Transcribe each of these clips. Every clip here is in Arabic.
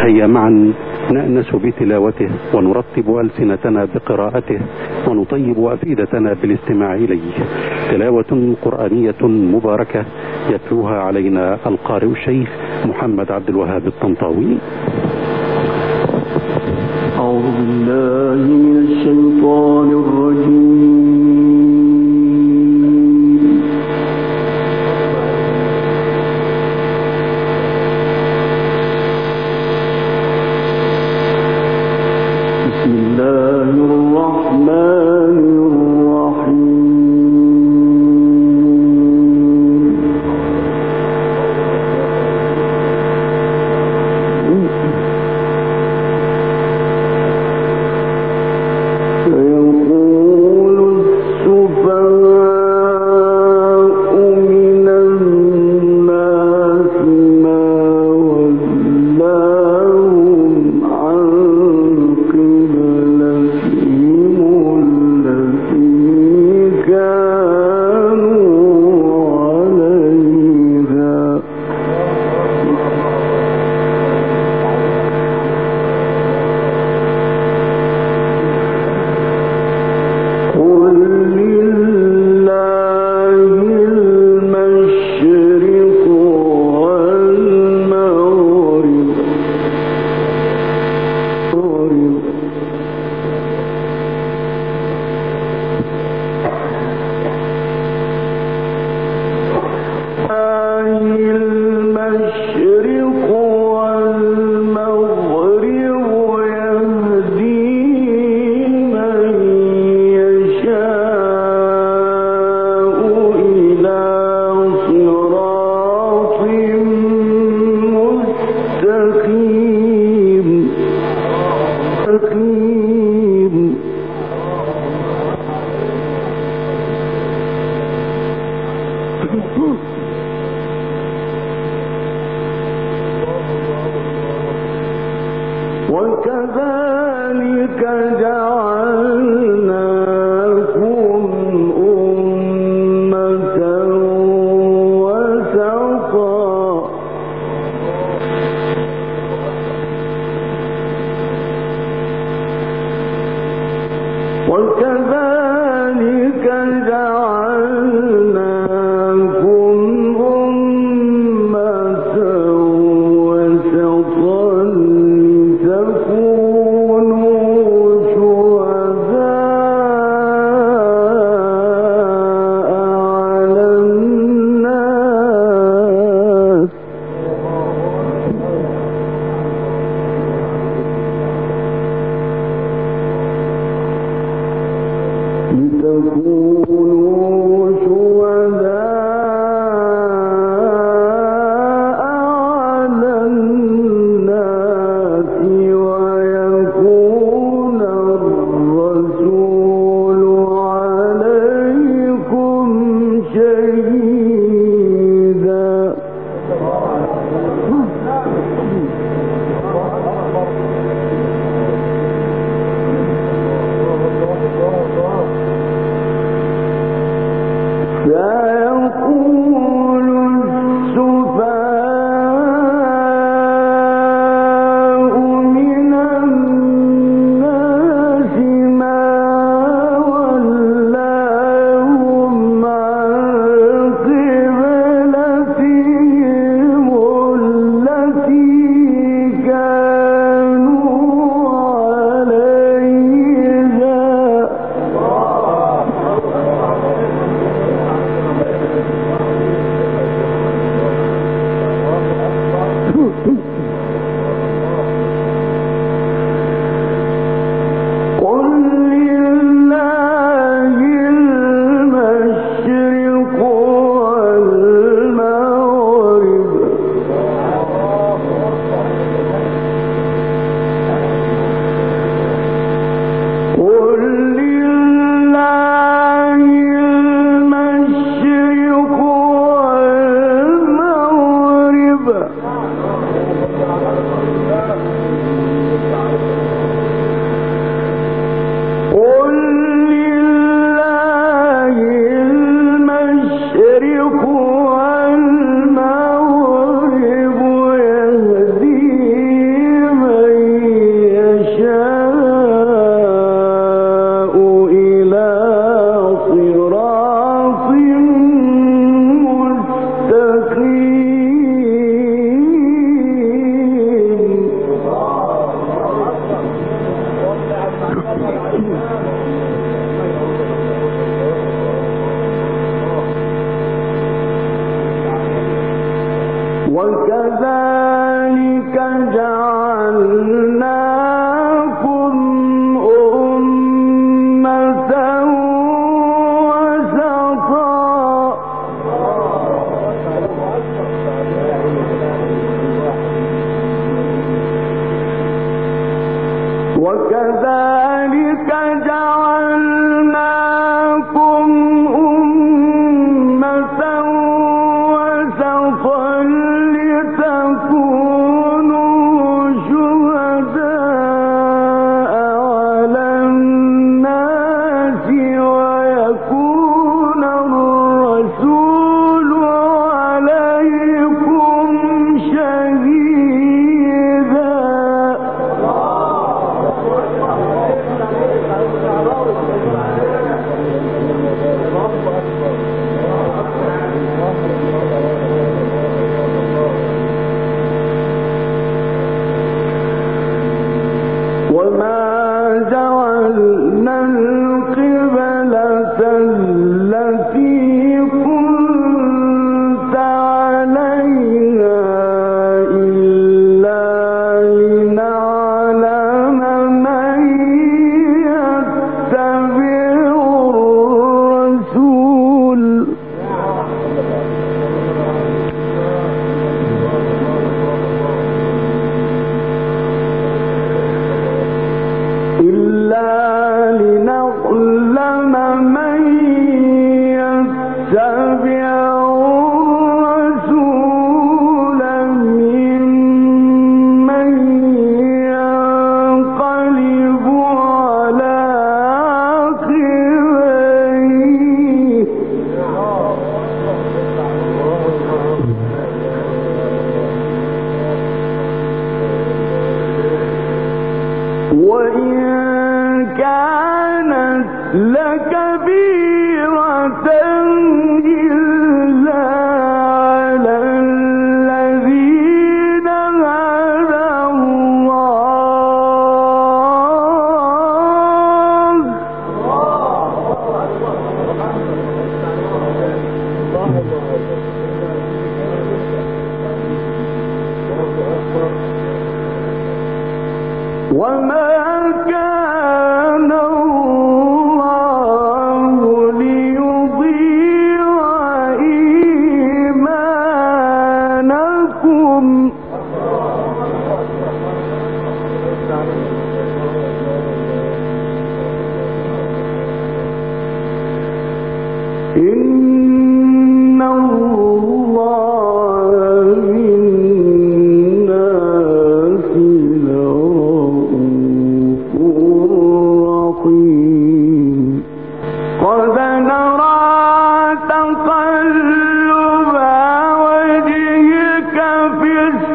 هيا معا نأنس بتلاوته ونرطب ألسنتنا بقراءته ونطيب أفئدتنا بالاستماع إليه. تلاوة قرآنية مباركة يتلوها علينا القارئ الشيخ محمد عبد الوهاب الطنطاوي. أعوذ بالله من الشيطان الرجيم. بسم الله الرحمن الرحيم. وكذلك جعلناكم أمة وسطا وكذلك جعلناكم أمة وسطا لتكونوا شهداء وكذلك جعلناكم أمة وسطا لتكونوا شهداء على الناس ويكون الرسول عليكم شهيدا. وما جعلنا القبلة التي كنت عليها إلا لنعلم من يتبع الرسول ممن ينقلب على عقبيه وإن كانت لكبيرة إلا على الذين هدى الله وما كان الله ليضيع إيمانكم إن الله بالناس لرؤوف رحيم. قد نرى تقلب وجهك في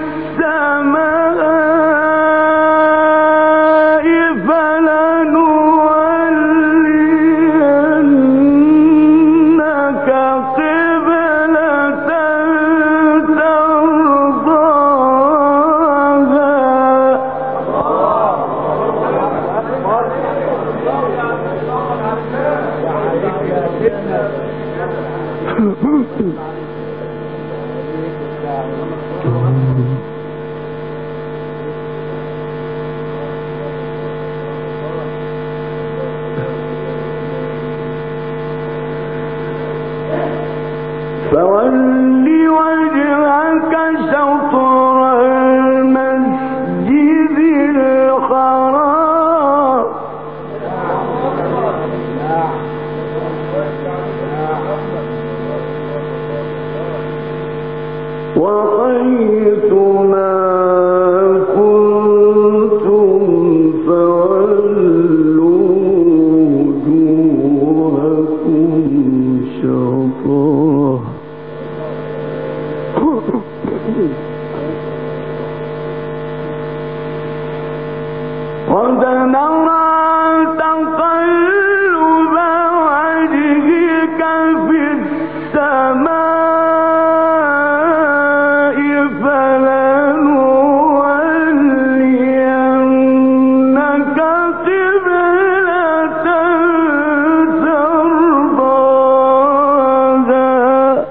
السماء فلنولينك قبلة فول وجهك شطر المسجد الحرام وحيث ما كنتم فولوا وجوهكم شطره قد نرى تقلب وجهك في السماء فلنولينك قبلة ترضاها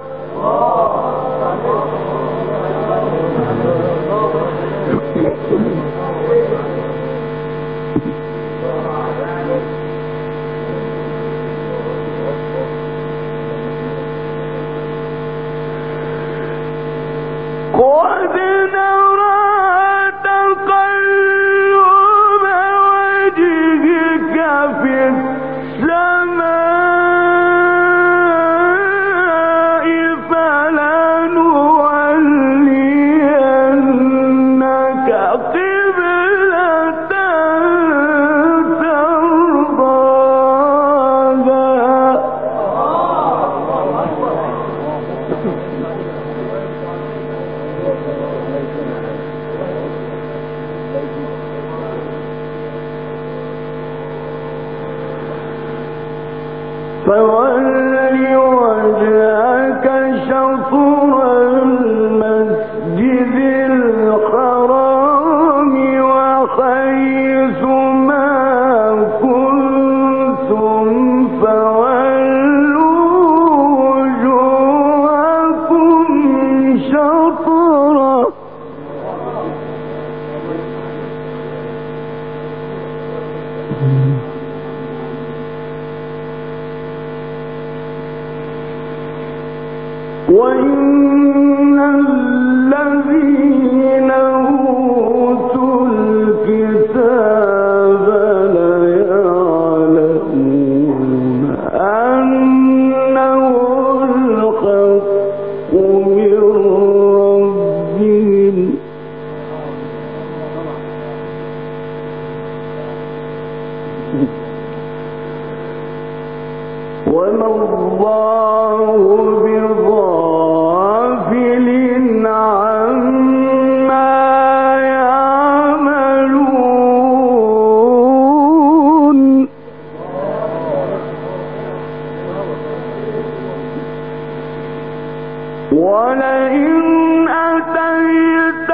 ولئن أتيت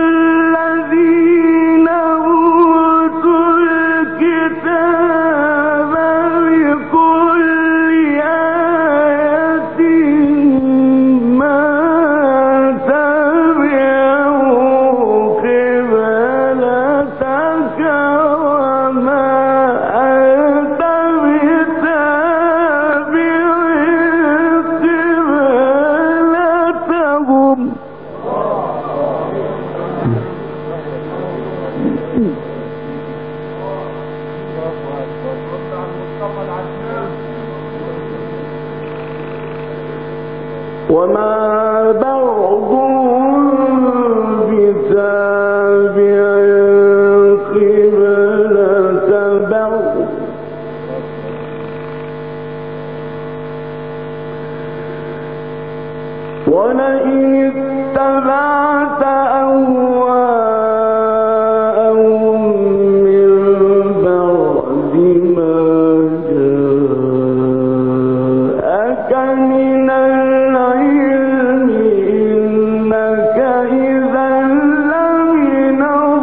الذين أوتوا الكتاب بكل آية ما تبعوا قبلتك وما أنت بتابع قبلتهم وما بعضهم بتابع قبلة بعض ولئن اتبعت أهواءهم من بعد ما جاءك من العلم إنك إذا لمن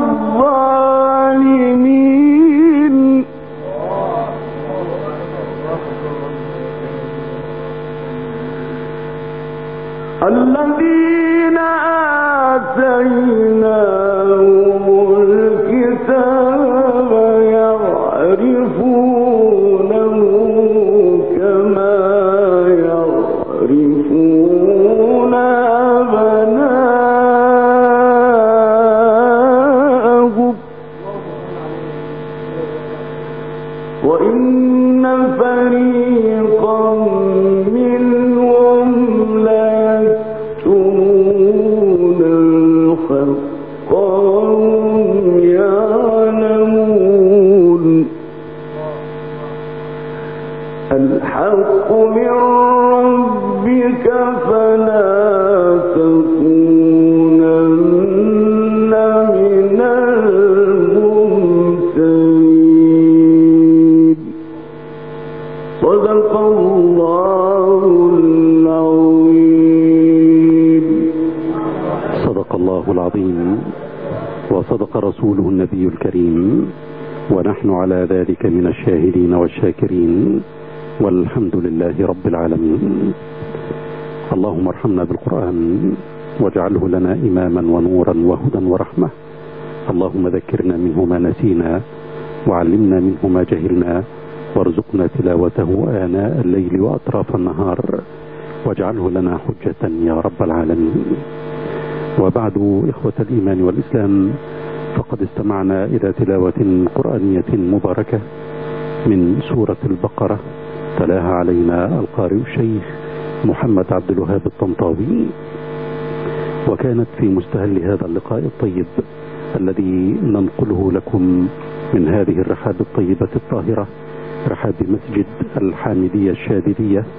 الظالمين الذين آتيناهم الكتاب يعرفونه كما يعرفون أبناءهم وإن فريقا منهم ليكتمون الحق وهم يعلمون الحق من ربك فلا تكونن من الممترين صدق الله العظيم. صدق الله العظيم وصدق رسوله النبي الكريم، ونحن على ذلك من الشاهدين والشاكرين، والحمد لله رب العالمين. اللهم ارحمنا بالقرآن واجعله لنا إماما ونورا وهدى ورحمة. اللهم ذكرنا منه ما نسينا وعلمنا منه ما جهلنا، وارزقنا تلاوته آناء الليل وأطراف النهار، واجعله لنا حجة يا رب العالمين. وبعد، إخوة الإيمان والإسلام، فقد استمعنا إلى تلاوة قرآنية مباركة من سورة البقرة تلاها علينا القارئ الشيخ محمد عبد الوهاب الطنطاوي، وكانت في مستهل هذا اللقاء الطيب الذي ننقله لكم من هذه الرحاب الطيبة الطاهرة، رحاب مسجد الحامدية الشاذلية